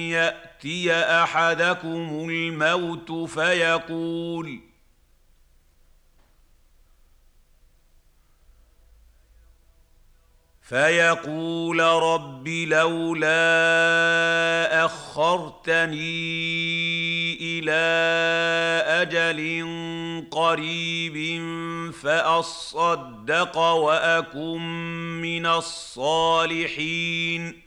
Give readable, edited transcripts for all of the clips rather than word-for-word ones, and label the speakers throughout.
Speaker 1: يأتي أحدكم الموت فيقول رب لولا أخرتني إلى أجل قريب فأصدق وأكن من الصالحين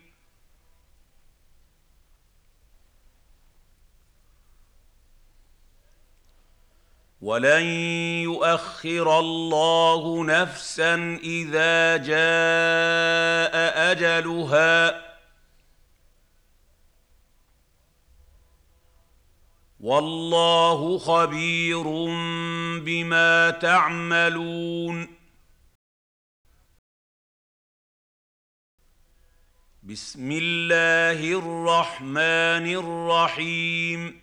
Speaker 1: ولن يؤخر الله نفسا إذا جاء أجلها والله خبير بما تعملون بسم الله الرحمن الرحيم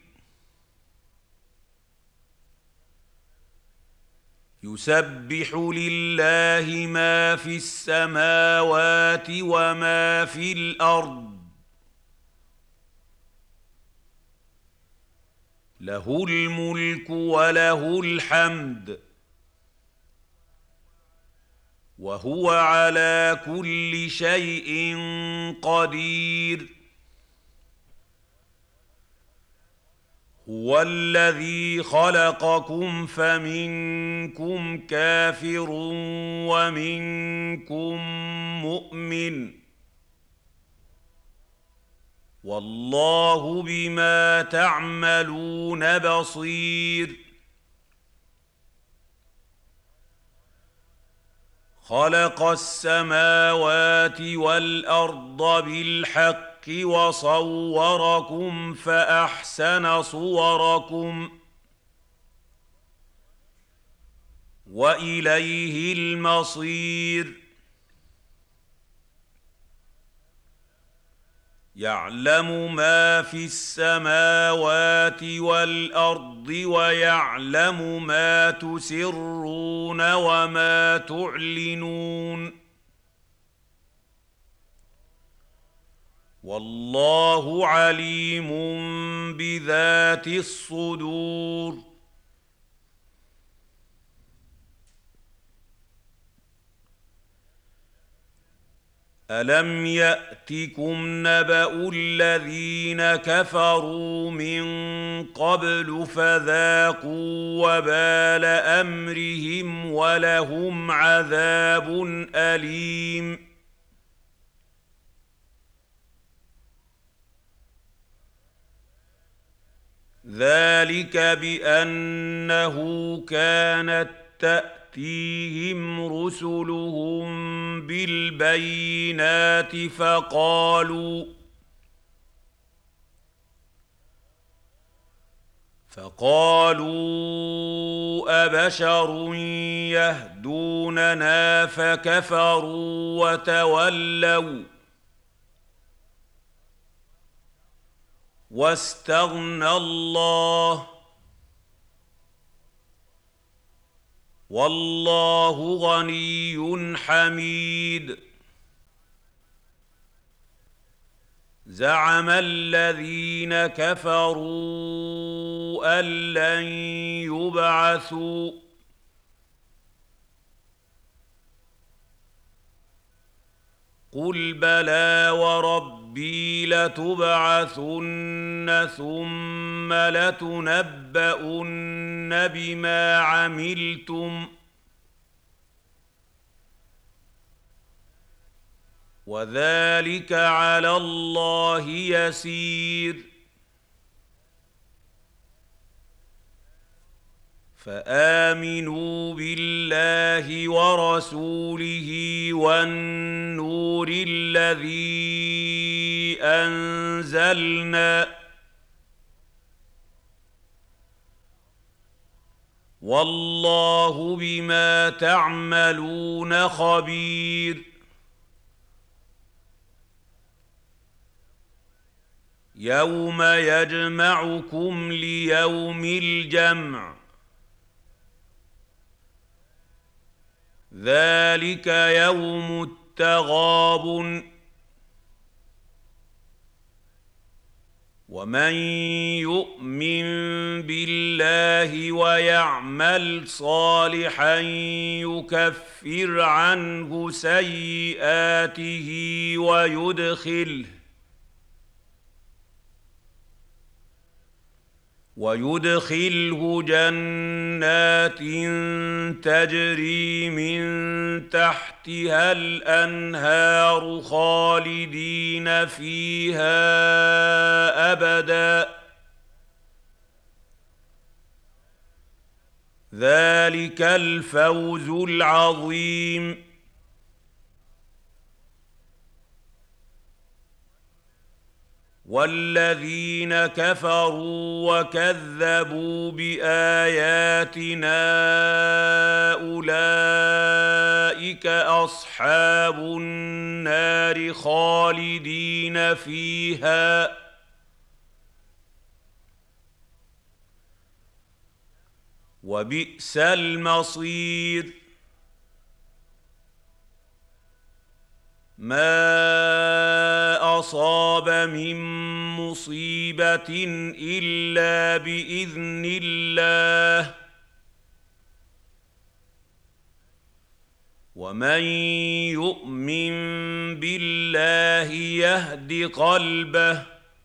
Speaker 1: يسبح لله ما في السماوات وما في الأرض له الملك وله الحمد وهو على كل شيء قدير هو الذي خلقكم فمنكم كافر ومنكم مؤمن والله بما تعملون بصير خلق السماوات والأرض بالحق وصوركم فأحسن صوركم وإليه المصير يعلم ما في السماوات والأرض ويعلم ما تسرون وما تعلنون والله عليم بذات الصدور ألم يأتكم نبأ الذين كفروا من قبل فذاقوا وبال أمرهم ولهم عذاب أليم ذلك بأنه كانت تأتيهم رسلهم بالبينات فقالوا أبشر يهدوننا فكفروا وتولوا واستغنى الله والله غني حميد زعم الذين كفروا أن لن يبعثوا قل بلى وربي لتبعثن ثم لتنبؤن بما عملتم وذلك على الله يسير فآمنوا بالله ورسوله والنور الذي أنزلنا والله بما تعملون خبير يوم يجمعكم ليوم الجمع ذلك يوم التغابن ومن يؤمن بالله ويعمل صالحا يكفر عنه سيئاته ويدخله جنات تجري من تحتها الأنهار خالدين فيها أبدا ذلك الفوز العظيم. والذين كفروا وكذبوا بآياتنا أولئك أصحاب النار خالدين فيها وبئس المصير. ما أصاب من مصيبة إلا بإذن الله ومن يؤمن بالله يهد قلبه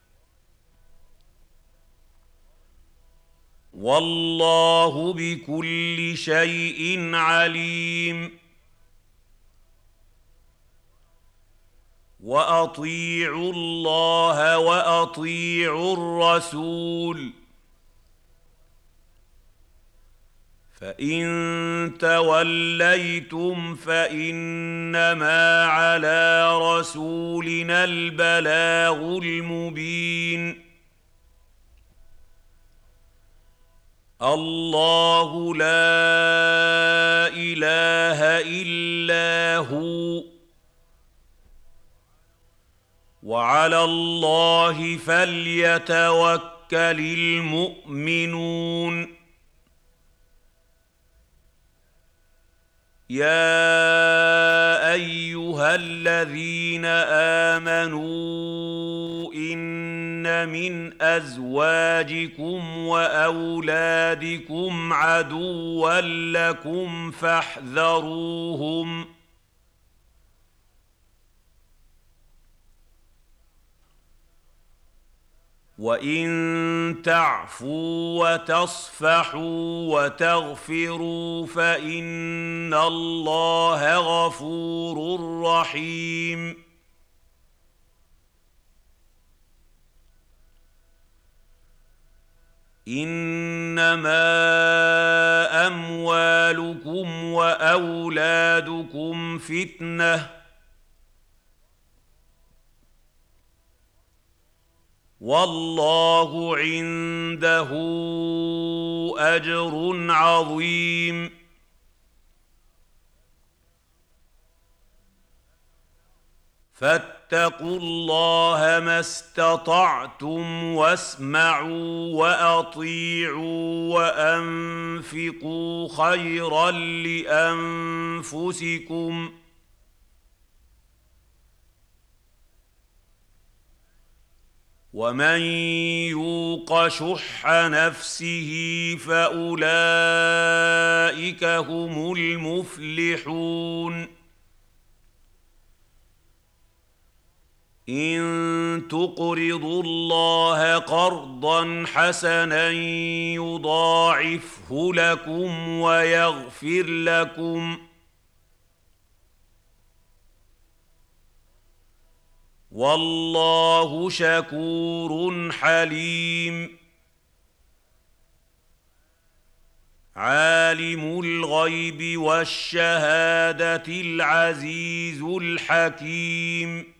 Speaker 1: والله بكل شيء عليم. وأطيعوا الله وأطيعوا الرسول فإن توليتم فإنما على رسولنا البلاغ المبين. الله لا إله إلا هو وعلى الله فليتوكل المؤمنون. يا أيها الذين آمنوا إن من أزواجكم وأولادكم عدوا لكم فاحذروهم وإن تعفوا وتصفحوا وتغفروا فإن الله غفور رحيم. إنما أموالكم وأولادكم فتنة والله عنده أجر عظيم. فاتقوا الله ما استطعتم واسمعوا وأطيعوا وأنفقوا خيرا لأنفسكم ومن يوق شح نفسه فأولئك هم المفلحون. إن تقرضوا الله قرضا حسنا يضاعفه لكم ويغفر لكم والله شكور حليم. عالم الغيب والشهادة العزيز الحكيم.